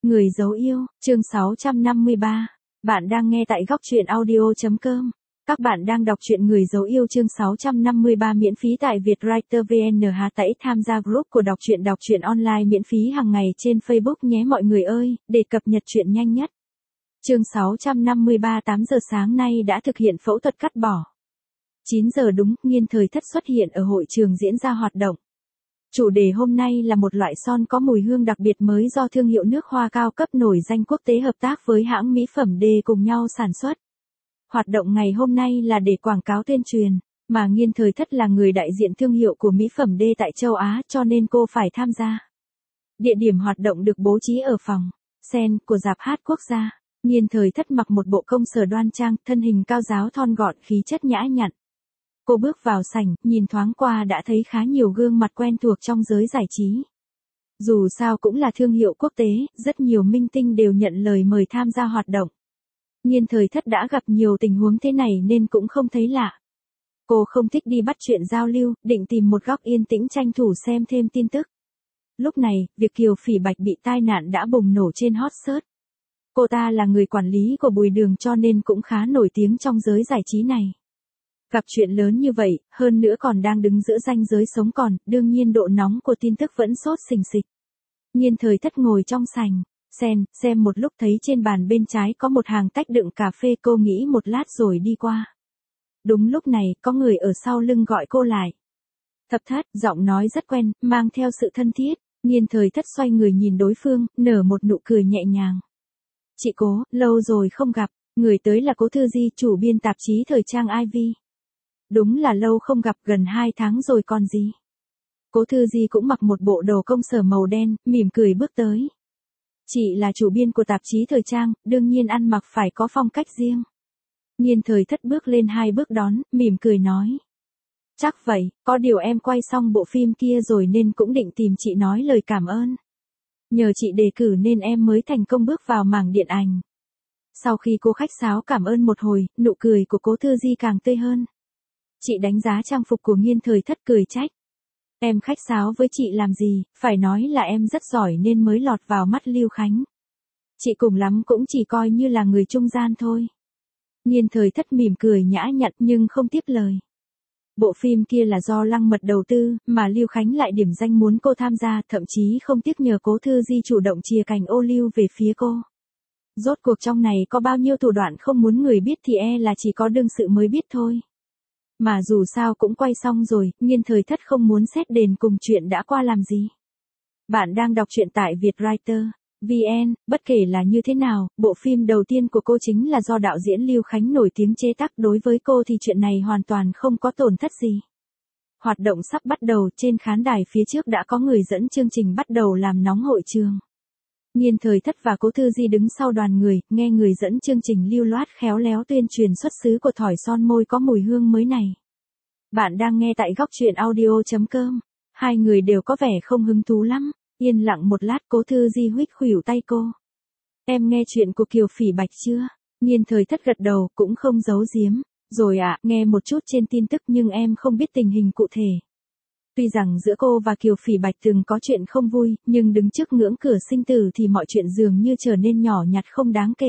Người dấu yêu, chương 653. Bạn đang nghe tại góc truyện audio.com. Các bạn đang đọc truyện Người dấu yêu chương 653 miễn phí tại Vietwriter VN. Hãy tham gia group của đọc truyện online miễn phí hàng ngày trên Facebook nhé mọi người ơi, để cập nhật truyện nhanh nhất. Chương 653 8 giờ sáng nay đã thực hiện phẫu thuật cắt bỏ. 9 giờ đúng, Nghiên Thời Thất xuất hiện ở hội trường diễn ra hoạt động. Chủ đề hôm nay là một loại son có mùi hương đặc biệt mới do thương hiệu nước hoa cao cấp nổi danh quốc tế hợp tác với hãng mỹ phẩm D cùng nhau sản xuất. Hoạt động ngày hôm nay là để quảng cáo tuyên truyền, mà Nghiên Thời Thất là người đại diện thương hiệu của mỹ phẩm D tại châu Á cho nên cô phải tham gia. Địa điểm hoạt động được bố trí ở phòng Sen của Rạp Hát Quốc gia. Nghiên Thời Thất mặc một bộ công sở đoan trang, thân hình cao ráo thon gọn, khí chất nhã nhặn. Cô bước vào sảnh, nhìn thoáng qua đã thấy khá nhiều gương mặt quen thuộc trong giới giải trí. Dù sao cũng là thương hiệu quốc tế, rất nhiều minh tinh đều nhận lời mời tham gia hoạt động. Nghiên Thời Thất đã gặp nhiều tình huống thế này nên cũng không thấy lạ. Cô không thích đi bắt chuyện giao lưu, định tìm một góc yên tĩnh tranh thủ xem thêm tin tức. Lúc này, việc Kiều Phỉ Bạch bị tai nạn đã bùng nổ trên hot search. Cô ta là người quản lý của Bùi Đường cho nên cũng khá nổi tiếng trong giới giải trí này. Gặp chuyện lớn như vậy, hơn nữa còn đang đứng giữa ranh giới sống còn, đương nhiên độ nóng của tin tức vẫn sốt sình sịch. Nghiên Thời Thất ngồi trong sảnh Sen, xem một lúc thấy trên bàn bên trái có một hàng tách đựng cà phê, cô nghĩ một lát rồi đi qua. Đúng lúc này, có người ở sau lưng gọi cô lại. Thập Thất, giọng nói rất quen, mang theo sự thân thiết. Nghiên Thời Thất xoay người nhìn đối phương, nở một nụ cười nhẹ nhàng. Chị Cố, lâu rồi không gặp, người tới là Cố Thư Di, chủ biên tạp chí thời trang Ivy. Đúng là lâu không gặp, gần 2 tháng rồi còn gì. Cố Thư Di cũng mặc một bộ đồ công sở màu đen, mỉm cười bước tới. Chị là chủ biên của tạp chí thời trang, đương nhiên ăn mặc phải có phong cách riêng. Nghiên Thời Thất bước lên 2 bước đón, mỉm cười nói. Chắc vậy, có điều em quay xong bộ phim kia rồi nên cũng định tìm chị nói lời cảm ơn. Nhờ chị đề cử nên em mới thành công bước vào mảng điện ảnh. Sau khi cô khách sáo cảm ơn một hồi, nụ cười của Cố Thư Di càng tươi hơn. Chị đánh giá trang phục của Nghiên Thời Thất cười trách. Em khách sáo với chị làm gì, phải nói là em rất giỏi nên mới lọt vào mắt Lưu Khánh. Chị cùng lắm cũng chỉ coi như là người trung gian thôi. Nghiên Thời Thất mỉm cười nhã nhặn nhưng không tiếp lời. Bộ phim kia là do Lăng Mật đầu tư, mà Lưu Khánh lại điểm danh muốn cô tham gia, thậm chí không tiếc nhờ Cố Thư Di chủ động chìa cành ô liu về phía cô. Rốt cuộc trong này có bao nhiêu thủ đoạn không muốn người biết thì là chỉ có đương sự mới biết thôi. Mà dù sao cũng quay xong rồi, Nghiên Thời Thất không muốn xét đền cùng chuyện đã qua làm gì. Bạn đang đọc truyện tại Vietwriter VN, bất kể là như thế nào, bộ phim đầu tiên của cô chính là do đạo diễn Lưu Khánh nổi tiếng chế tác, đối với cô thì chuyện này hoàn toàn không có tổn thất gì. Hoạt động sắp bắt đầu, trên khán đài phía trước đã có người dẫn chương trình bắt đầu làm nóng hội trường. Nghiên Thời Thất và Cố Thư Di đứng sau đoàn người, nghe người dẫn chương trình lưu loát khéo léo tuyên truyền xuất xứ của thỏi son môi có mùi hương mới này. Bạn đang nghe tại góc truyện audio.com. Hai người đều có vẻ không hứng thú lắm. Yên lặng một lát, Cố Thư Di huých khuỷu tay cô. Em nghe chuyện của Kiều Phỉ Bạch chưa? Nghiên Thời Thất gật đầu, cũng không giấu giếm. Rồi ạ, nghe một chút trên tin tức nhưng em không biết tình hình cụ thể. Tuy rằng giữa cô và Kiều Phỉ Bạch từng có chuyện không vui, nhưng đứng trước ngưỡng cửa sinh tử thì mọi chuyện dường như trở nên nhỏ nhặt không đáng kể.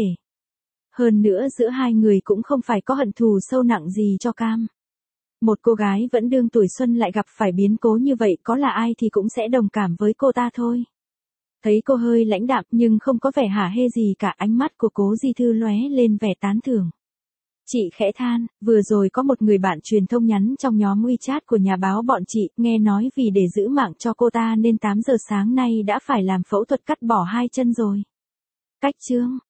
Hơn nữa giữa hai người cũng không phải có hận thù sâu nặng gì cho cam. Một cô gái vẫn đương tuổi xuân lại gặp phải biến cố như vậy, có là ai thì cũng sẽ đồng cảm với cô ta thôi. Thấy cô hơi lãnh đạm nhưng không có vẻ hả hê gì cả, ánh mắt của Cố Di Thư lóe lên vẻ tán thưởng. Chị khẽ than, vừa rồi có một người bạn truyền thông nhắn trong nhóm WeChat của nhà báo bọn chị, nghe nói vì để giữ mạng cho cô ta nên 8 giờ sáng nay đã phải làm phẫu thuật cắt bỏ 2 chân rồi. Cách chương,